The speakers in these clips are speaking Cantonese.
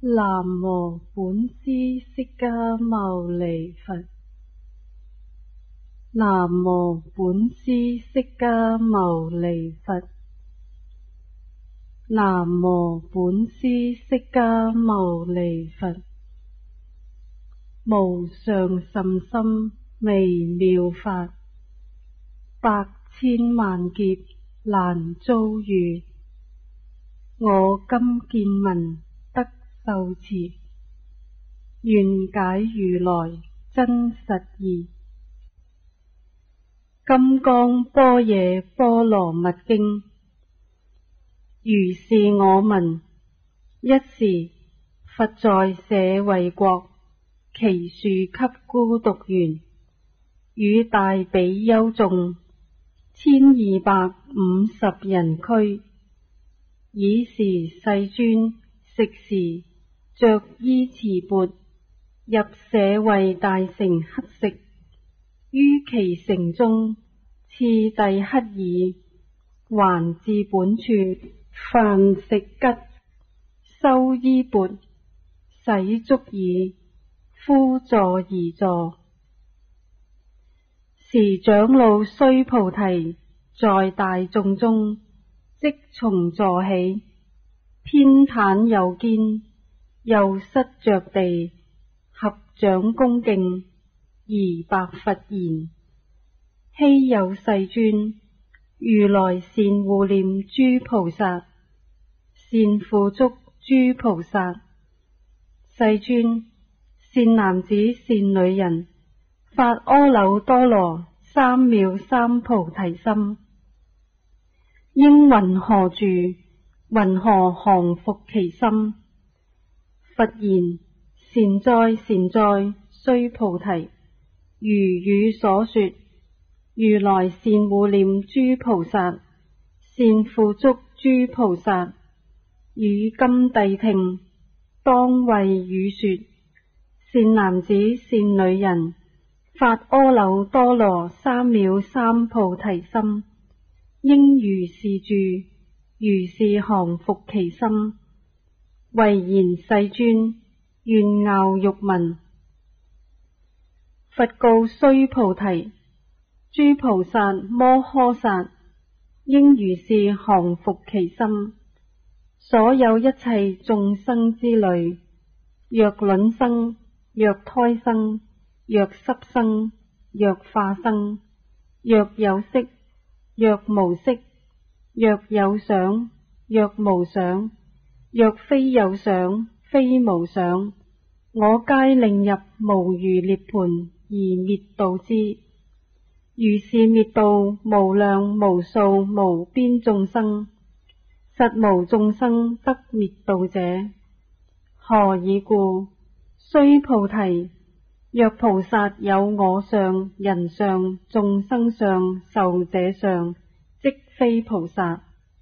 南無本師釋迦牟尼佛。南無本師釋迦牟尼佛。南無本師釋迦牟尼佛。無上甚深微妙法，百千萬劫難遭遇。我今見聞得受持，願解如來真實義。金剛般若波羅蜜經。如是我聞，一時佛在舍衛國，祇樹給孤獨園，與大比丘眾1250人俱。爾時世尊食時，着衣持缽，入舍衛大城乞食。於其城中，次第乞已，還至本處，飯食吉，收衣缽，洗足已，敷座而坐。時長老須菩提在大眾中，即從座起，偏袒右肩，右膝着地，合掌恭敬，而白佛言：希有世尊，如來善護念諸菩薩，善付囑諸菩薩。世尊，善男子善女人，發阿耨多羅三藐三菩提心，應云何住？云何降伏其心？佛言：善哉善哉，須菩提，如汝所說，如來善護念諸菩薩，善付囑諸菩薩。汝今諦聽，當為汝說。善男子善女人，發阿耨多羅三藐三菩提心，應如是住，如是降伏其心。唯然世尊，願樂欲聞。佛告須菩提：諸菩薩摩訶薩，應如是降伏其心。所有一切眾生之類，若卵生，若胎生，若濕生，若化生，若有色，若無色，若有想，若無想，若非有想，非無想，我皆令入無餘涅槃而滅度之。如是滅度無量無數無邊眾生，實無眾生得滅度者。何以故？須菩提，若菩薩有我相、人相、眾生相、壽者相，即非菩薩。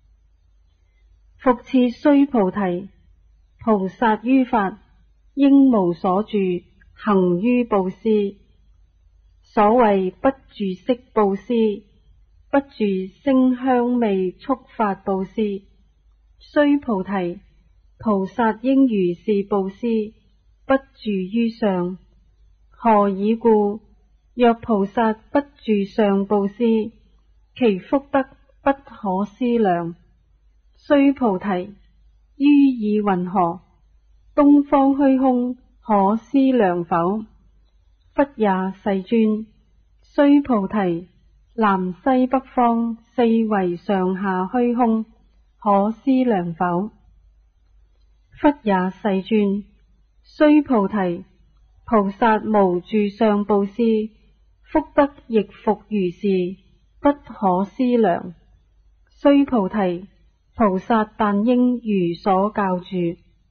復次須菩提，菩薩於法，應無所住，行於布施。所謂不住色布施，不住聲香味觸法布施。須菩提，菩薩應如是布施，不住於相。何以故？若菩薩不住相布施，其福德不可思量。須菩提，於意云何？東方虛空可思量否？忽也，世尊。須菩提，南西北方四維上下虛空可思量否？忽也，世尊。須菩提，菩薩無住相布施，福德亦復如是，不可思量。須菩提，菩薩但應如所教住。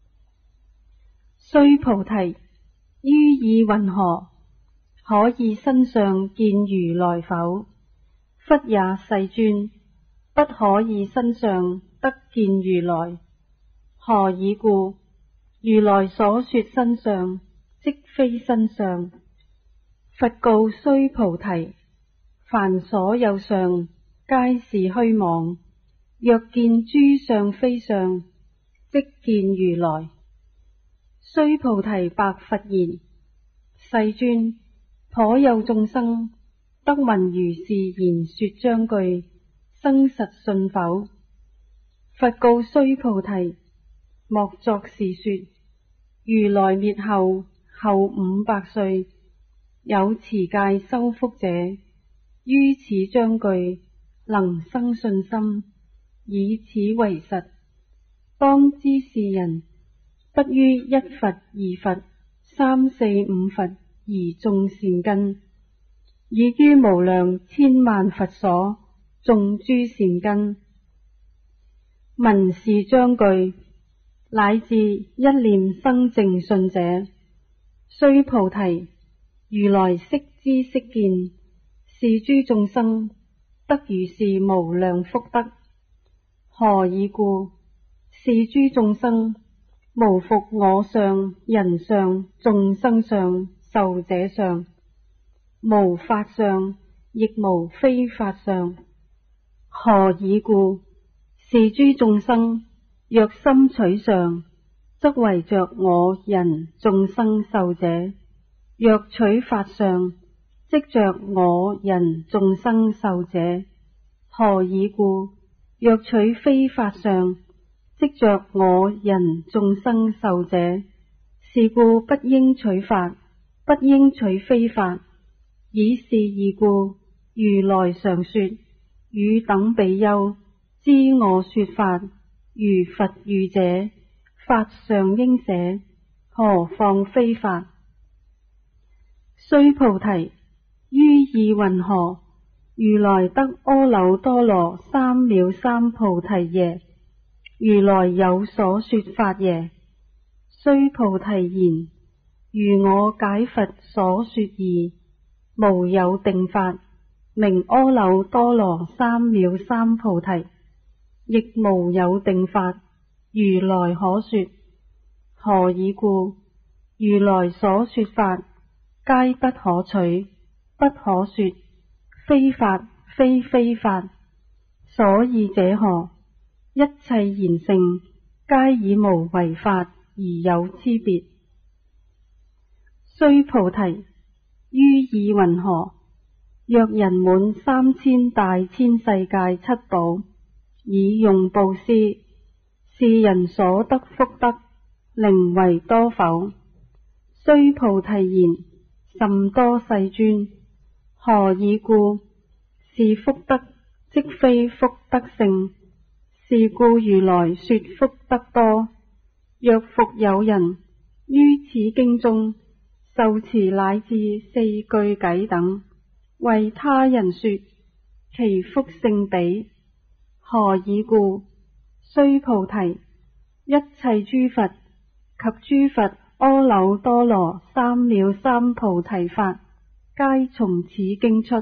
須菩提，於意云何？可以身相見如來否？忽也，世尊。不可以身相得見如來。何以故？如來所說身相，即非身相。佛告須菩提：凡所有相，皆是虛妄。若見諸相非相，即見如來。 須菩提白佛言：世尊，頗有眾生得聞如是言說章句，生實信否？佛告須菩提：莫作是說。如來滅後500歲，有持戒修福者，於此章句能生信心，以此為實。當知是人不於一佛、二佛、三四五佛而種善根，已於無量千萬佛所種諸善根。聞是章句，乃至一念生淨信者，須菩提，如來悉知悉見，是諸眾生得如是無量福德。何以故？是諸眾生無復我相、人相、眾生相、壽者相，無法相，亦無非法相。何以故？是諸眾生若心取相，則為着我人眾生壽者；若取法相，即着我人眾生壽者。何以故？若取非法相，即着我人眾生壽者。是故不應取法，不應取非法。以是義故，如來常說：汝等比丘，知我說法，如佛語者，法尚應捨，何況非法？須菩提，於意云何？如來得阿耨多羅三藐三菩提耶？如來有所說法耶？須菩提言：如我解佛所說義，無有定法，名阿耨多羅三藐三菩提，亦無有定法，如來可說。何以故？如來所說法，皆不可取，不可說，非法非非法。所以者何？一切賢聖，皆以無為法而有差別。須菩提，於意云何？若人滿3000大千世界七寶，以用布施，是人所得福德，寧為多否？須菩提言：甚多世尊。何以故？是福德，即非福德性。是故如來說福德多。若復有人於此經中受持乃至4句偈等，為他人說，其福勝彼。何以故？須菩提，一切諸佛及諸佛阿耨多羅三藐三菩提法，皆從此經出。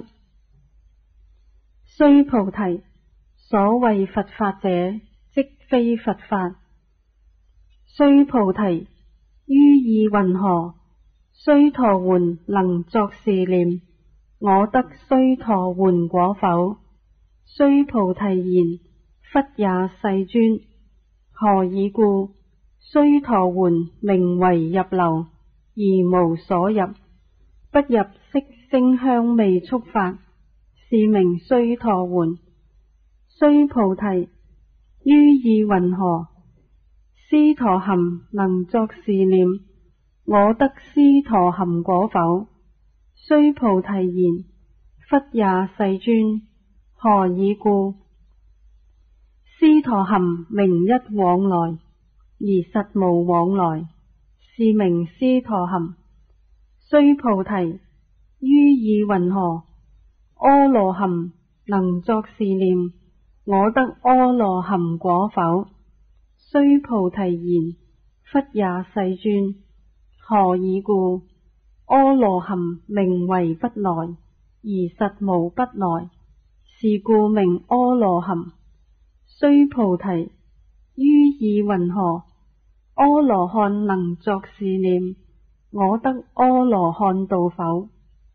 須菩提，所謂佛法者，即非佛法。須菩提，於意云何？須陀洹能作是念：我得須陀洹果否？須菩提言：忽也，世尊。何以故？須陀洹名為入流，而無所入，不入色聲香味觸法，是名須陀洹。須菩提，於意云何？斯陀含能作是念：我得斯陀含果否？須菩提言：忽也，世尊。何以故？斯陀含名一往來，而實無往來，是名斯陀含。須菩提，於意云何？阿羅含能作是念：我得阿羅含果否？須菩提言：忽也，世尊。何以故？阿羅含名為不來，而實無不來，是故名阿羅含。須菩提，於意云何？阿羅漢能作是念：我得阿羅漢道否？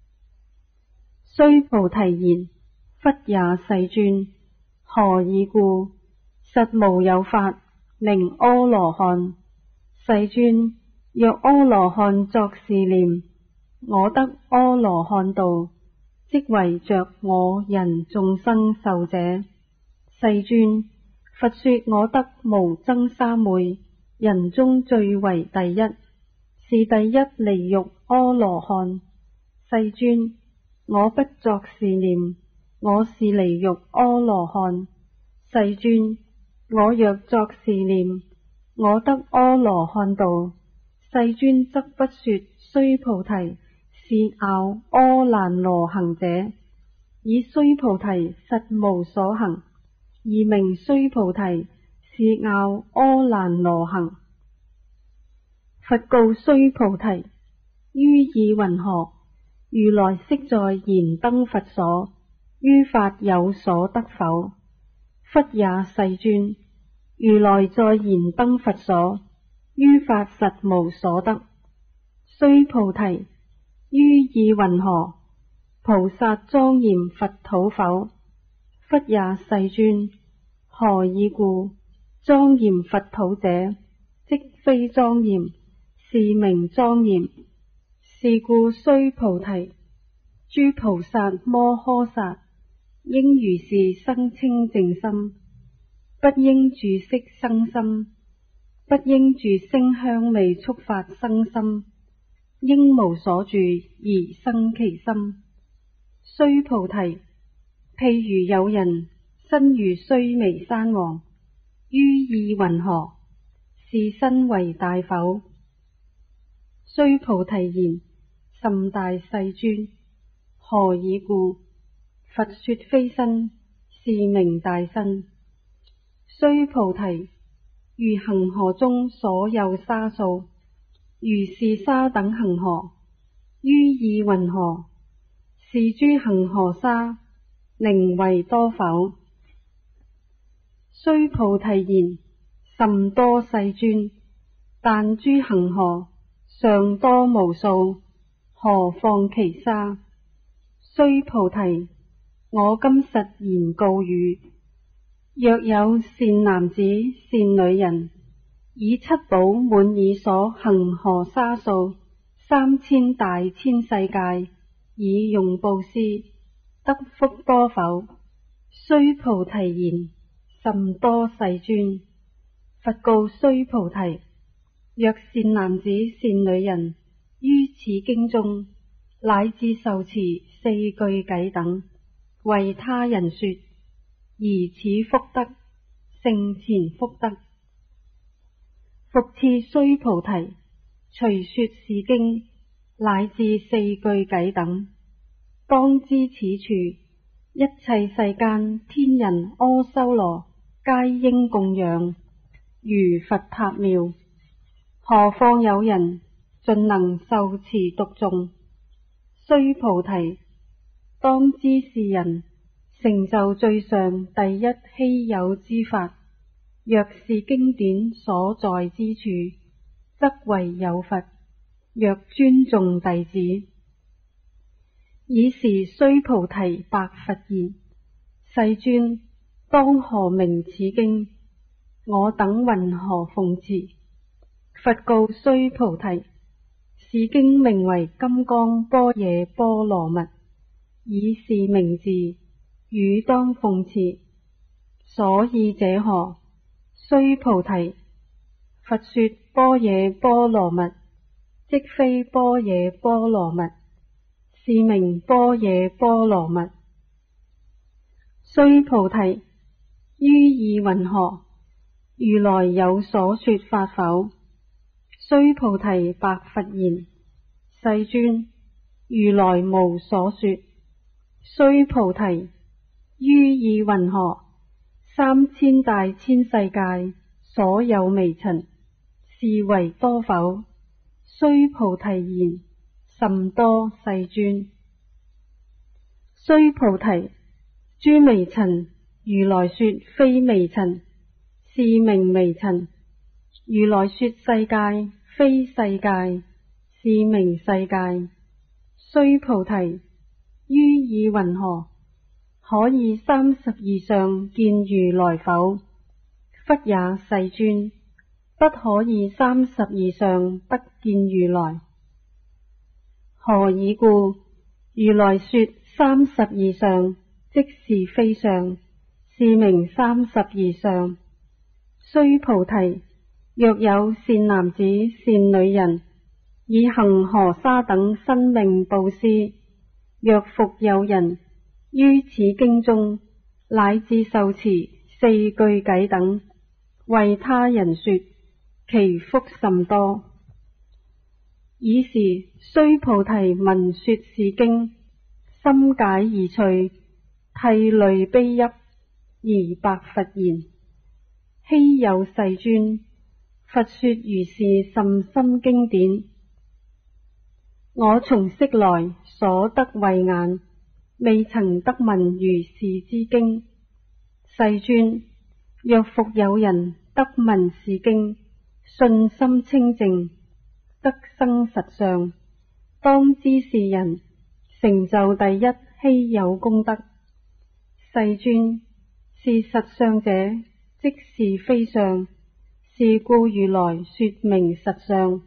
須菩提言：忽也，世尊。何以故？實無有法名阿羅漢。世尊， 若阿羅漢作是念，我得阿羅漢道，即為着我人眾生受者。世尊，佛說我得無僧三昧，人中最為第一，是第一離欲阿羅漢。世尊，我不作是念，我是離欲阿羅漢。世尊，我若作是念，我得阿羅漢道。世尊則不說須菩提是樂阿蘭羅行者，以須菩提實無所行，而名須菩提是樂阿蘭羅行。佛告須菩提：於意云何？如來昔在燃燈佛所，於法有所得否？忽也，世尊。如來在燃燈佛所，於法實無所得。須菩提，於意云何？菩薩莊嚴佛土否？忽也，世尊。何以故？莊嚴佛土者，即非莊嚴，是名莊嚴。是故須菩提，諸菩薩摩訶薩應如是生清淨心，不應住色生心，不應住聲香味觸法生心，應無所住而生其心。須菩提，譬如有人身如須彌山王，於意云何？是身為大否？須菩提言：甚大，世尊。何以故？佛說非身，是名大身。須菩提，如恒河中所有沙數，如是沙等恒河，於意云何？是諸恒河沙，寧為多否？須菩提言：甚多，世尊。但諸恒河尚多無數，何況其沙？須菩提，我今實言告汝：若有善男子善女人，以七寶滿以所恒河沙數3000大千世界，以用布施，得福多否？須菩提言：甚多，世尊。佛告須菩提：若善男子善女人於此經中，乃至受持4句偈等，為他人說，而此福德勝前福德。復次須菩提，隨說是經，乃至4句偈等，當知此處一切世間天人阿修羅皆應供養，如佛塔廟。何況有人盡能受持讀誦？須菩提，當知是人成就最上第一稀有之法。若是經典所在之處，則為有佛。若尊重弟子，爾時須菩提白佛言：世尊，當何名此經？我等云何奉持？佛告須菩提：是經名為金剛般若波羅蜜，以是名字，汝當奉持。所以者何？須菩提，佛說般若波羅蜜，即非般若波羅蜜，是名般若波羅蜜。須菩提，於意云何？如來有所說法否？須菩提白佛言：世尊，如來無所說。須菩提，於意云何？3000大千世界所有微塵，是為多否？須菩提言：甚多，世尊。須菩提，諸微塵，如來說非微塵，是名微塵。如來說世界，非世界，是名世界。須菩提，於意云何？可以32相見如來否？忽也，世尊。 不可以30以上不見如來。何以故？如來說30以上，即是非相，是名30以上。須菩提，若有善男子善女人，以恒河沙等生命布施，若復有人於此經中乃至受持4句偈等，為他人說，其福甚多。爾時須菩提聞說是經，心解意趣，涕淚悲泣，而白佛言：希有世尊，佛說如是甚深經典，我從昔來所得慧眼，未曾得聞如是之經。世尊，若復有人得聞是經，信心清淨，得生實相，當知是人成就第一稀有功德。世尊，是實相者，即是非相，是故如來說明實相。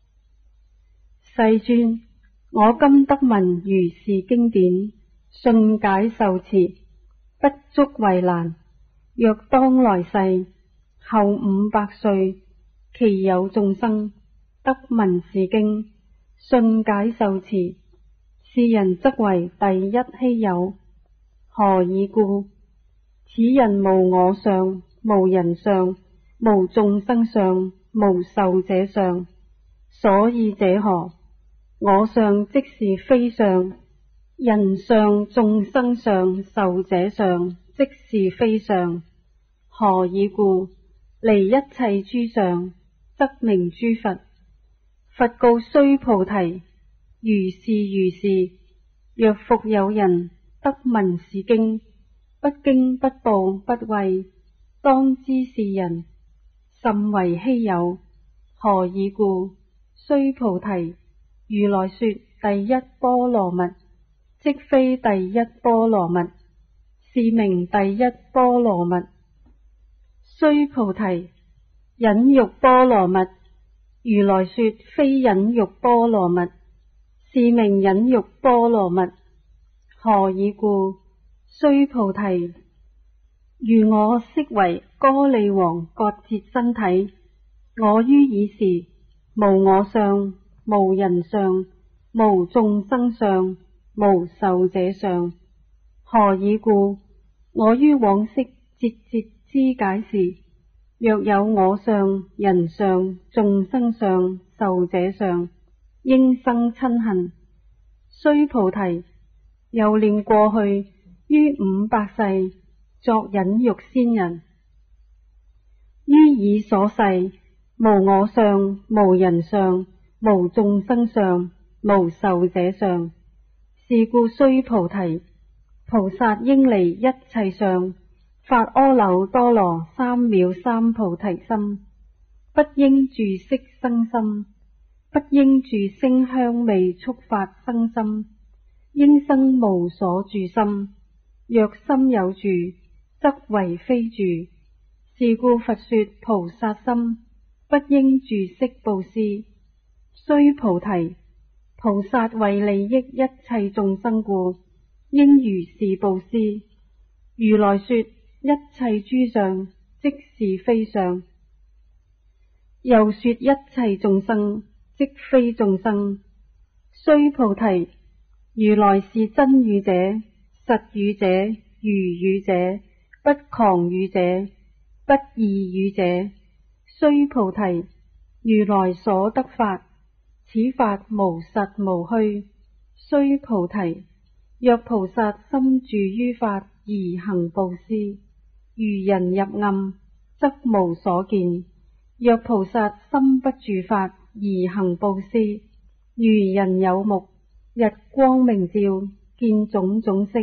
世尊，我今得聞如是經典，信解受持，不足為難。若當來世後500歲，其有眾生得聞是經，信解受持，是人則為第一稀有。何以故？此人無我相，無人相，無眾生相，無壽者相。所以者何？我相即是非相，人相、眾生相、壽者相即是非相。何以故？離一切諸相，則名諸佛。佛告須菩提：如是如是。若復有人得聞是經，不驚不怖不畏，當知是人甚為稀有。何以故？須菩提，如來說第一波羅蜜，即非第一波羅蜜，是名第一波羅蜜。須菩提，忍辱波羅蜜，如來說非忍辱波羅蜜，是名忍辱波羅蜜。何以故？須菩提，如我昔為歌利王割截身體，我於爾時無我相，無人相，無眾生相，無壽者相。何以故？我於往昔節節知解時，若有我相、人相、眾生相、壽者相，應生瞋恨。須菩提，又念過去於500世作忍辱仙人，於爾所世無我相，無人相，無眾生相，無壽者相。是故須菩提，菩薩應離一切相，發阿耨多羅三藐三菩提心，不應住色生心，不應住聲香味觸法生心，應生無所住心。若心有住，則為非住。是故佛說菩薩心，不應住色布施。須菩提，菩薩為利益一切眾生故，應如是布施。如來說一切諸相，即是非相。又說一切眾生，即非眾生。須菩提，如來是真語者，實語者，如語者，不誑語者，不異語者。須菩提，如來所得法，此法無實無虛。須菩提，若菩薩心住於法而行布施，如人入暗，則無所見；若菩薩心不住法而行布施，如人有目，日光明照，見種種色。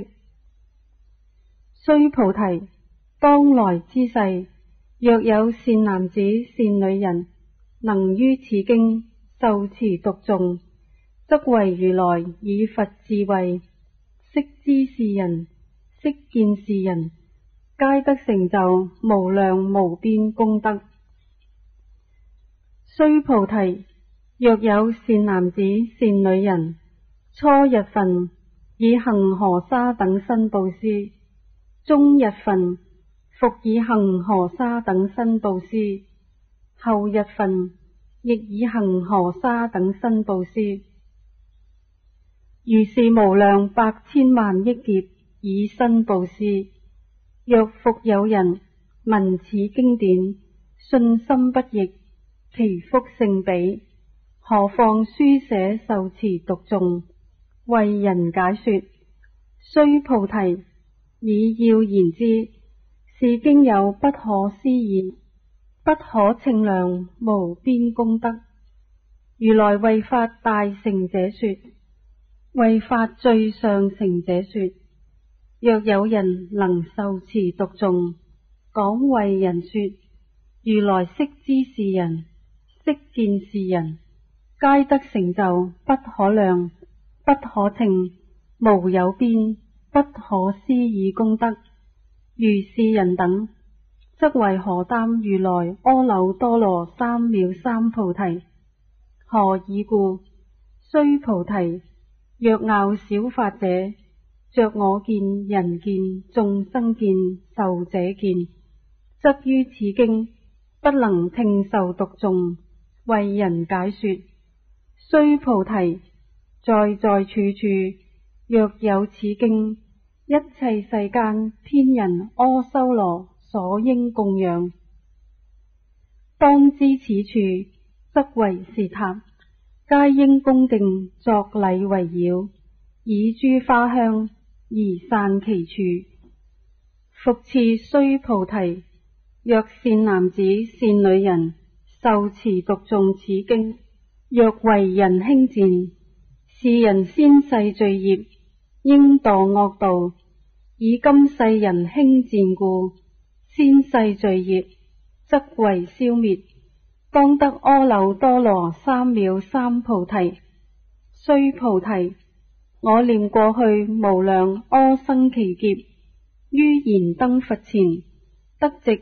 須菩提，當來之世，若有善男子善女人，能於此經受持讀誦，則為如來以佛智慧，悉知是人，悉見是人，皆得成就無量無邊功德。 須菩提，若有善男子善女人，初日分以恒河沙等身布施，中日分復以恒河沙等身布施，後日分亦以恒河沙等身布施，如是無量百千萬億劫以身布施。若復有人聞此經典，信心不逆，其福勝彼，何況書寫受持讀誦，為人解說。須菩提，以要言之，是經有不可思議、不可稱量無邊功德。如來為法大成者說，為法最上乘者說。若有人能受持讀誦，講為人說，如來悉知是人，悉見是人，皆得成就不可量、不可稱、無有邊、不可思議功德。如是人等，則為何擔如來阿耨多羅三藐三菩提？何以故？須菩提，若樂小法者，着我見、人見、眾生見、壽者見，則於此經不能聽受讀誦，為人解說。須菩提，在在處處，若有此經，一切世間天人阿修羅所應供養。當知此處，則為是塔，皆應恭敬作禮圍繞，以諸花香而散其處。復次須菩提，若善男子善女人受持讀誦此經，若為人輕賤，是人先世罪業，應墮惡道，以今世人輕賤故，先世罪業則為消滅，當得阿耨多羅三藐三菩提。須菩提，我念過去無量阿僧祇劫，於燃燈佛前，得值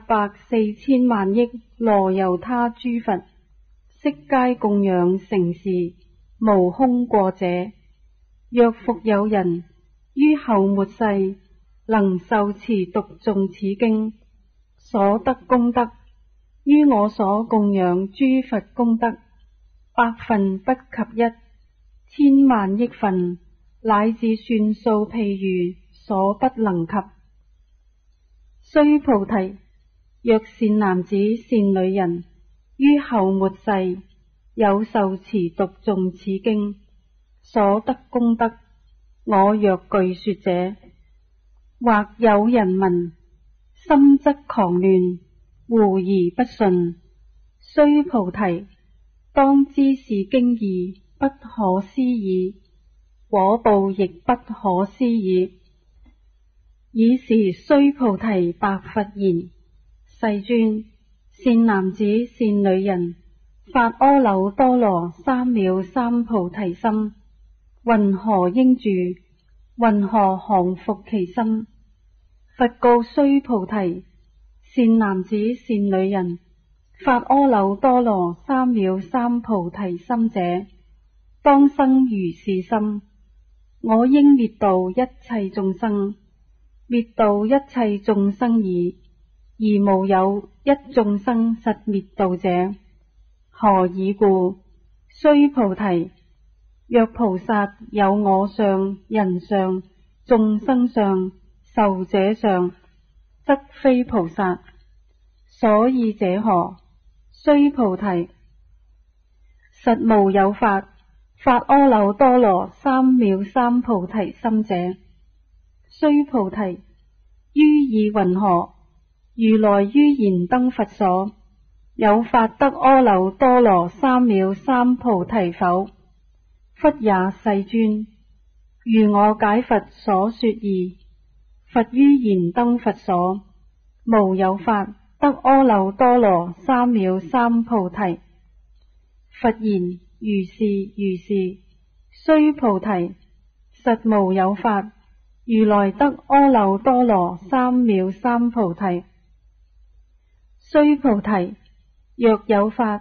84000萬億羅由他諸佛，悉皆供養承事，無空過者。若復有人於後末世能受持讀誦此經，所得功德，於我所供養諸佛功德百分不及一，千萬億分，乃至算數譬喻，所不能及。須菩提，若善男子善女人於後末世有受持讀誦此經，所得功德，我若具說者，或有人聞，心則狂亂，狐疑不信。須菩提，當知是經義不可思議，果報亦不可思議。爾時須菩提白佛言：世尊，善男子善女人發阿耨多羅三藐三菩提心，云何應住？云何降伏其心？佛告須菩提：善男子善女人發阿耨多羅三藐三菩提心者，當生如是心。我應滅度一切眾生，滅度一切眾生已，而無有一眾生實滅度者。何以故？須菩提，若菩薩有我相、人相、眾生相、壽者相，則非菩薩。所以者何？須菩提，實無有法發阿耨多羅三藐三菩提心者。須菩提，於意云何？如來於燃燈佛所有發得阿耨多羅三藐三菩提否？忽也，世尊。如我解佛所說義，佛於燃燈佛所無有法得阿耨多羅三藐三菩提。佛言：如是如是。須菩提，實無有法如來得阿耨多羅三藐三菩提。須菩提，若有法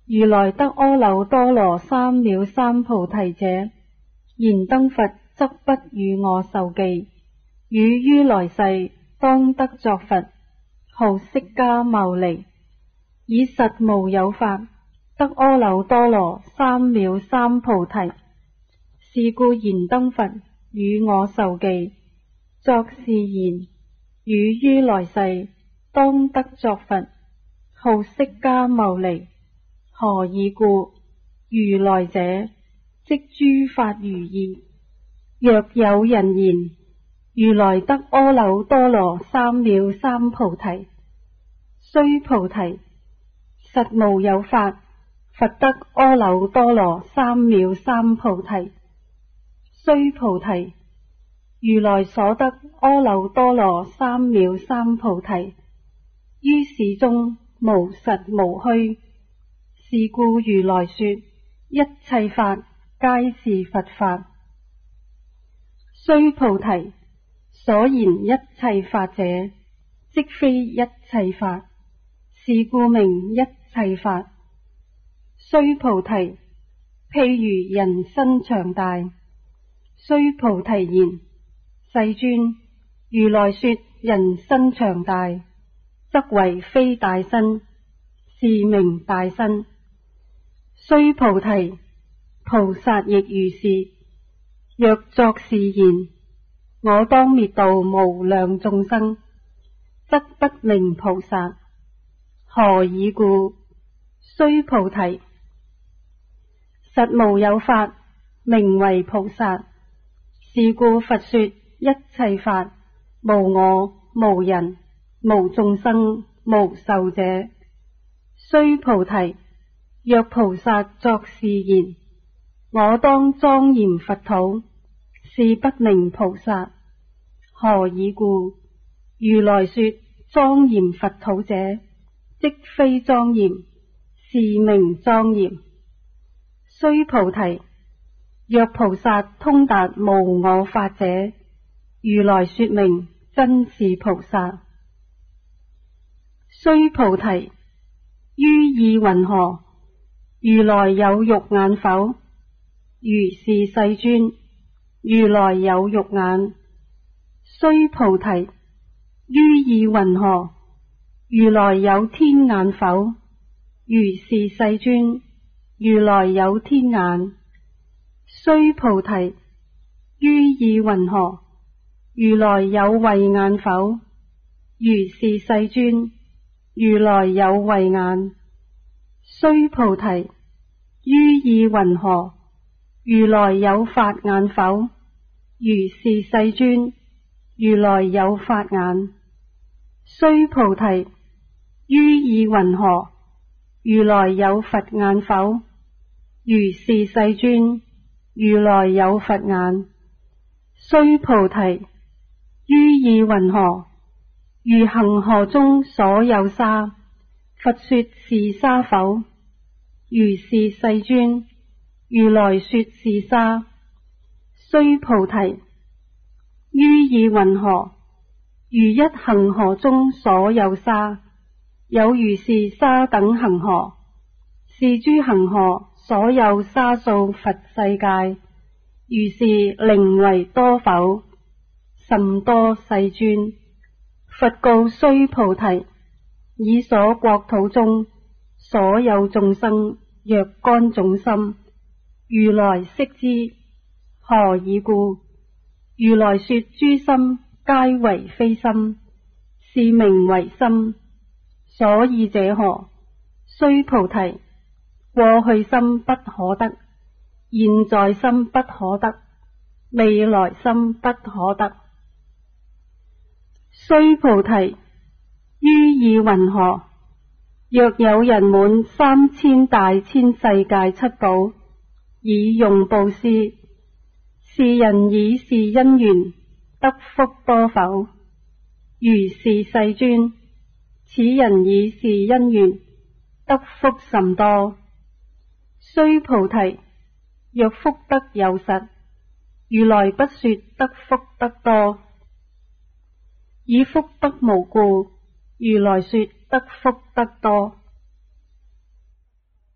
如來得阿耨多羅三藐三菩提者，燃燈佛則不與我受記，汝於來世當得作佛，號釋迦牟尼，以實無有法得阿耨多羅三藐三菩提。是故燃燈佛與我受記，作是言：汝於來世當得作佛，號釋迦牟尼。何以故？如來者，即諸法如義。若有人言：如來得阿耨多羅三藐三菩提，須菩提，實無有法，佛得阿耨多羅三藐三菩提。須菩提，如來所得阿耨多羅三藐三菩提，於是中無實無虛。是故如來說一切法皆是佛法。須菩提，所言一切法者，即非一切法，是故名一切法。須菩提，譬如人身長大。須菩提言：世尊，如來說人身長大，則為非大身，是名大身。須菩提，菩薩亦如是。若作是言：我當滅度無量眾生，則不名菩薩。何以故？須菩提，實無有法名為菩薩。是故佛說一切法無我無人無眾生無壽者。須菩提，若菩薩作是言：我當莊嚴佛土，是不名菩薩。何以故？如來說莊嚴佛土者，即非莊嚴，是名莊嚴。須菩提，若菩薩通達無我法者，如來說明真是菩薩。須菩提，於意云何？如來有肉眼否？如是世尊，如來有肉眼。須菩提，於意云何？如來有天眼否？如是世尊，如來有天眼。須菩提，於意云何？如來有慧眼否？如是世尊，如來有慧眼。須菩提，於意云何？如來有法眼否？如是世尊，如來有法眼。須菩提，於意云何？如來有佛眼否？如是世尊，如來有佛眼。須菩提，於意云何？如恆河中所有沙，佛說是沙否？如是世尊，如來說是沙。須菩提，於意云何？如一恆河中所有沙，有如是沙等恆河，是諸恆河所有沙數佛世界，如是寧為多否？甚多世尊。佛告須菩提：以所國土中所有眾生若干種心，如來悉知。何以故？如來說諸心皆為非心，是名為心。所以者何？須菩提，過去心不可得，現在心不可得，未來心不可得。須菩提，於意云何？若有人滿3000大千世界七寶，以用布施，是人以是因緣得福多否？如是世尊，此人以是因緣得福甚多。須菩提，若福德有實，如來不說得福德多。以福德無故，如來說得福德多。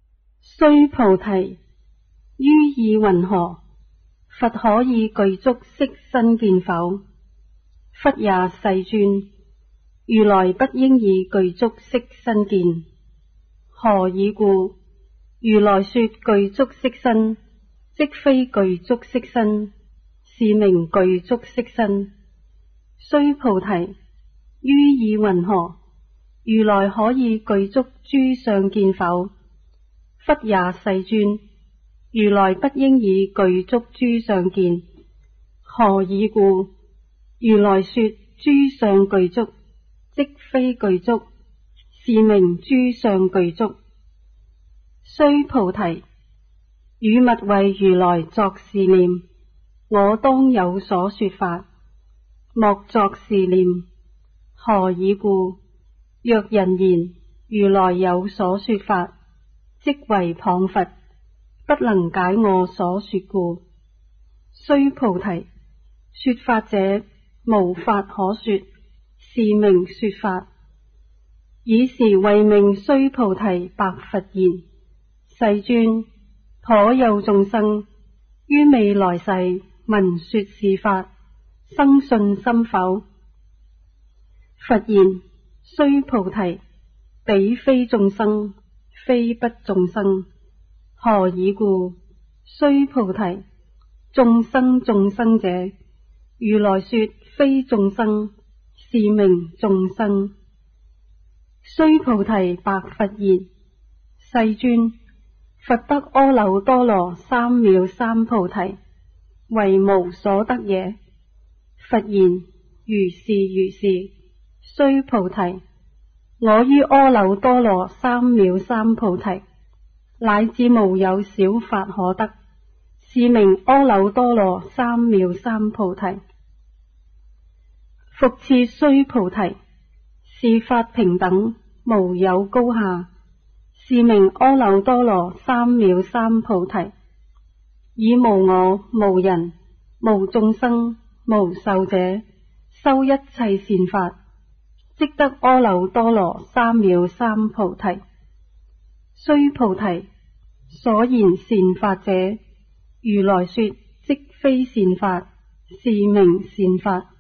須菩提，於意云何？佛可以具足色身見否？忽也，世尊，如來不應以具足色身見。何以故？如來說具足色身，即非具足色身，是名具足色身。須菩提，於意云何？如來可以具足諸相見否？忽也，世尊，如來不應以具足諸相見。何以故？如來說諸相具足，即非具足，是名諸相具足。須菩提，汝勿為如來作是念：我當有所說法，莫作是念。何以故？若人言如來有所說法，即為謗佛，不能解我所說故。須菩提，說法者無法可說，是名說法。爾時慧命須菩提白佛言：世尊，頗有眾生於未來世聞說是法，生信心否？佛言：須菩提，彼非眾生，非不眾生。何以故？須菩提，眾生者，如來說非眾生，是名眾生。須菩提白佛言：世尊，佛得阿耨多羅三藐三菩提，為無所得也。佛言：如是如是。須菩提，我於阿耨多羅三藐三菩提，乃至無有少法可得，是名阿耨多羅三藐三菩提。復次須菩提，是法平等，無有高下，是名阿耨多羅三藐三菩提。以無我、無人、無眾生、無壽者，修一切善法，即得阿耨多羅三藐三菩提。須菩提，所言善法者，如來說即非善法，是名善法。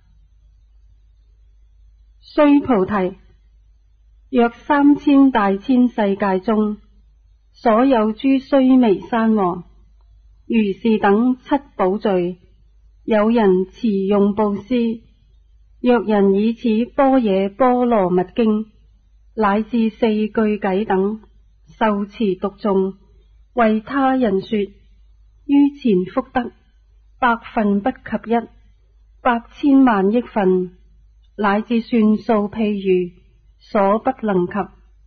須菩提，若3000大千世界中，所有諸須彌山王、如是等七寶聚，有人持用布施，若人以此般若波羅蜜經乃至四句偈等受持讀誦，為他人說，於前福德百分不及一，百千萬億分，乃至算數譬喻，所不能及。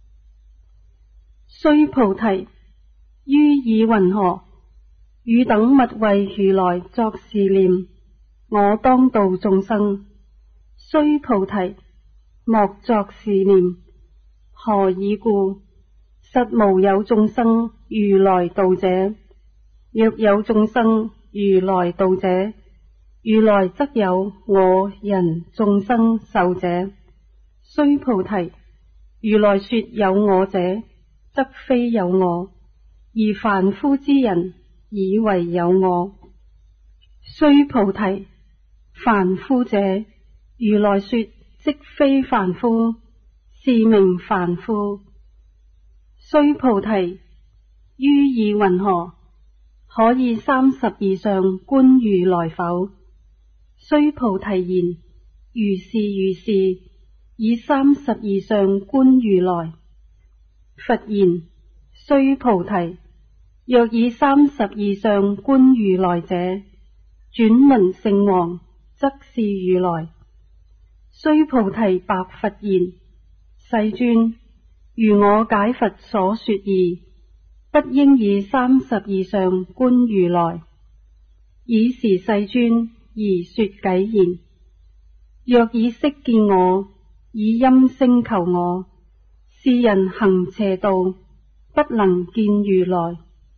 須菩提，於意云何？汝等勿為如來作是念：我當度眾生。須菩提，莫作是念。何以故？實無有眾生如來度者。若有眾生如來度者，如來則有我人眾生壽者。須菩提，如來說有我者，則非有我，而凡夫之人以為有我。須菩提，凡夫者，如來說即非凡夫，是名凡夫。須菩提，於意云何？可以32相觀如來否？須菩提言：如是如是，以32相觀如來。佛言：須菩提，若以32相觀如來者，轉輪聖王，則是如來。須菩提白佛言：世尊，如我解佛所說義，不應以32相觀如來。爾時世尊而說偈言：若以色見我，以音聲求我，是人行邪道，不能見如來。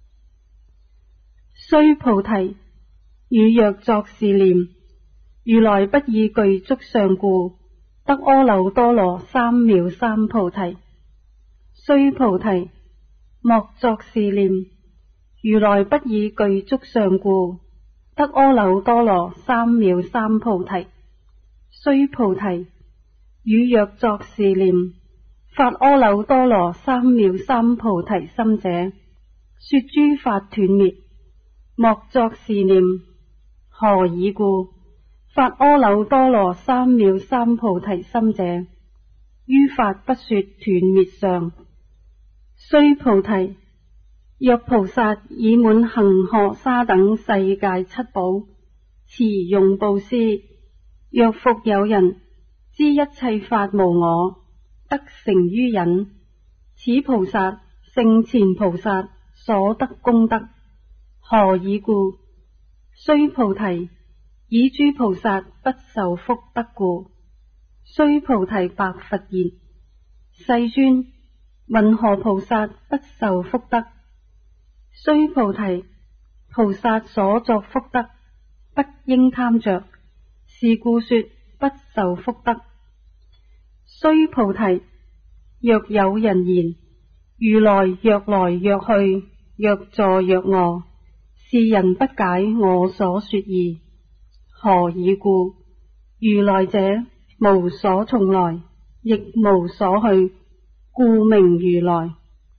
須菩提，汝若作是念：如來不以具足相故，得阿耨多羅三藐三菩提。須菩提， 莫作是念，如來不以具足相故，得阿耨多羅三藐三菩提。須菩提，汝若作是念，發阿耨多羅三藐三菩提心者，說諸法斷滅，莫作是念。何以故？發阿耨多羅三藐三菩提心者，於法不說斷滅相。須菩提，若菩薩以滿恒河沙等世界七寶，持用布施，若復有人知一切法無我，得成於忍，此菩薩勝前菩薩所得功德。何以故？須菩提，以諸菩薩不受福德故。須菩提白佛言：世尊，云何菩薩不受福德？須菩提，菩薩所作福德，不應貪着，是故說不受福德。須菩提，若有人言：如來若來若去，若坐若臥，是人不解我所說義。何以故？如來者，無所從來，亦無所去，故名如來。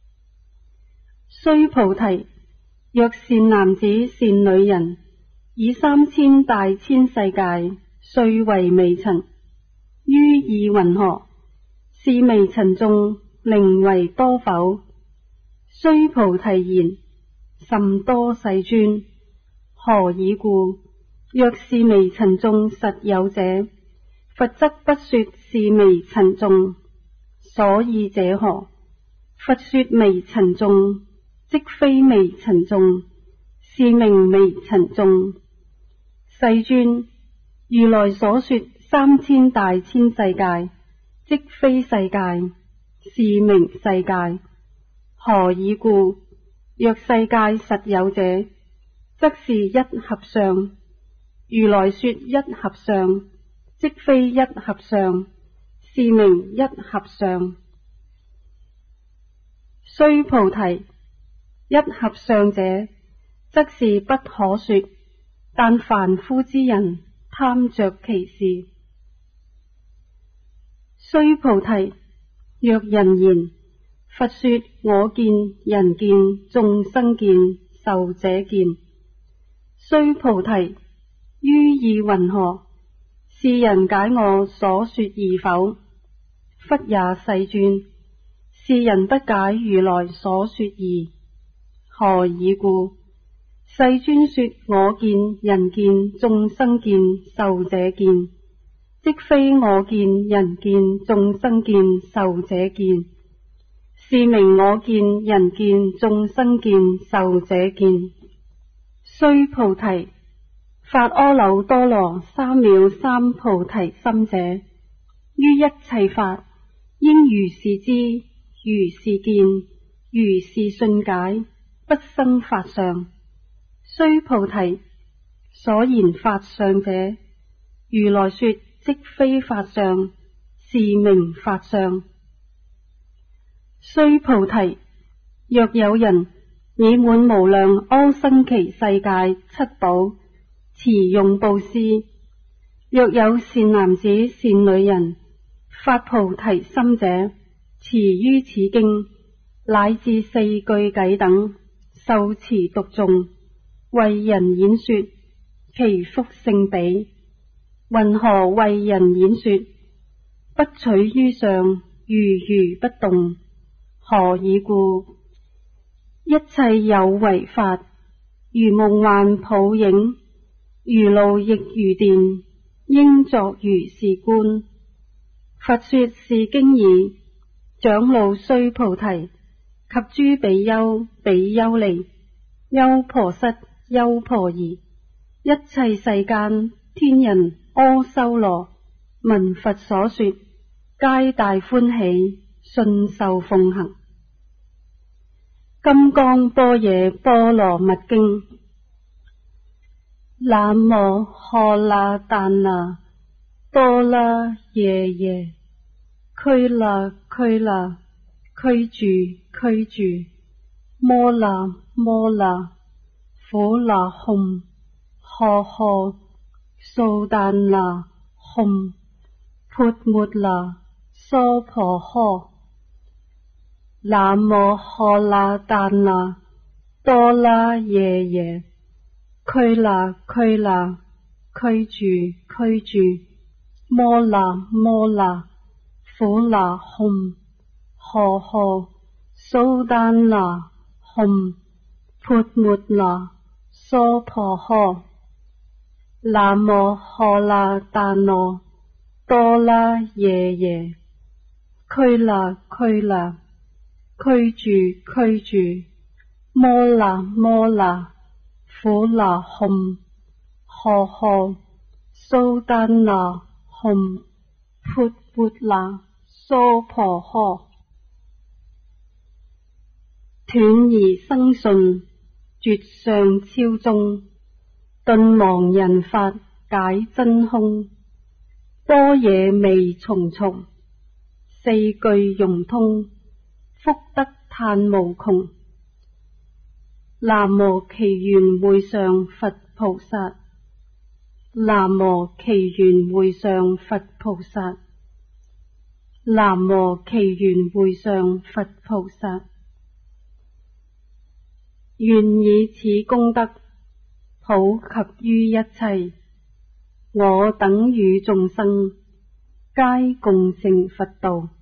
須菩提，若善男子善女人，以3000大千世界碎為微塵，於意云何？是微塵眾寧為多否？須菩提言：甚多世尊。何以故？若是微塵眾實有者，佛則不說是微塵眾。所以者何？佛說微塵眾，即非微塵眾，是名微塵眾。世尊，如來所說3000大千世界，即非世界，是名世界。何以故？若世界實有者，則是一合相。如來說一合相，即非一合相，是名一合相。須菩提，一合相者，則是不可說，但凡夫之人貪着其事。須菩提，若人言：佛說我見、人見、眾生見、壽者見。須菩提，於意云何？是人解我所說義否？忽也，世尊，是人不解如來所說義。何以故？世尊說我見、人見、眾生見、壽者見，即非我見、人見、眾生見、壽者見，是名我見、人見、眾生見、壽者見。須菩提，發阿耨多羅三藐三菩提心者，於一切法應如是知，如是見，如是信解，不生法相。須菩提，所言法相者，如來說即非法相，是名法相。須菩提，若有人以滿無量阿僧祇世界七寶持用布施，若有善男子善女人發菩提心者，持於此經乃至四句偈等，受持讀誦，為人演說，其福勝彼。云何為人演說？不取於相，如如不動。何以故？一切有為法，如夢幻泡影，如露亦如電，應作如是觀。佛說是經已，長老須菩提及諸比丘、比丘尼、優婆塞、優婆夷，一切世間天人阿修羅，聞佛所說，皆大歡喜，信受奉行。金剛般若波羅蜜經。南無喝啦怛那多啦耶耶，俱那俱那，俱住俱住， 摩那摩那苦那吽，呵呵蘇怛那吽，潑末那娑婆訶。南無喝那怛那多拉耶耶，俱那俱那俱住俱住，摩那摩那苦那吽，呵呵蘇怛那吽，潑末那娑婆訶。南無喝那怛那多拉耶耶，俱那俱那俱住俱住，摩那摩那苦那吽，呵呵蘇怛那吽，潑末那娑婆訶。斷疑生信，絕相超宗，頓忘人法解真空，般若味重重，四句融通，福德嘆無窮。南無祇園會上佛菩薩，南無祇園會上佛菩薩，南無祇園會上佛菩薩。願以此功德普及於一切，我等與眾生皆共成佛道。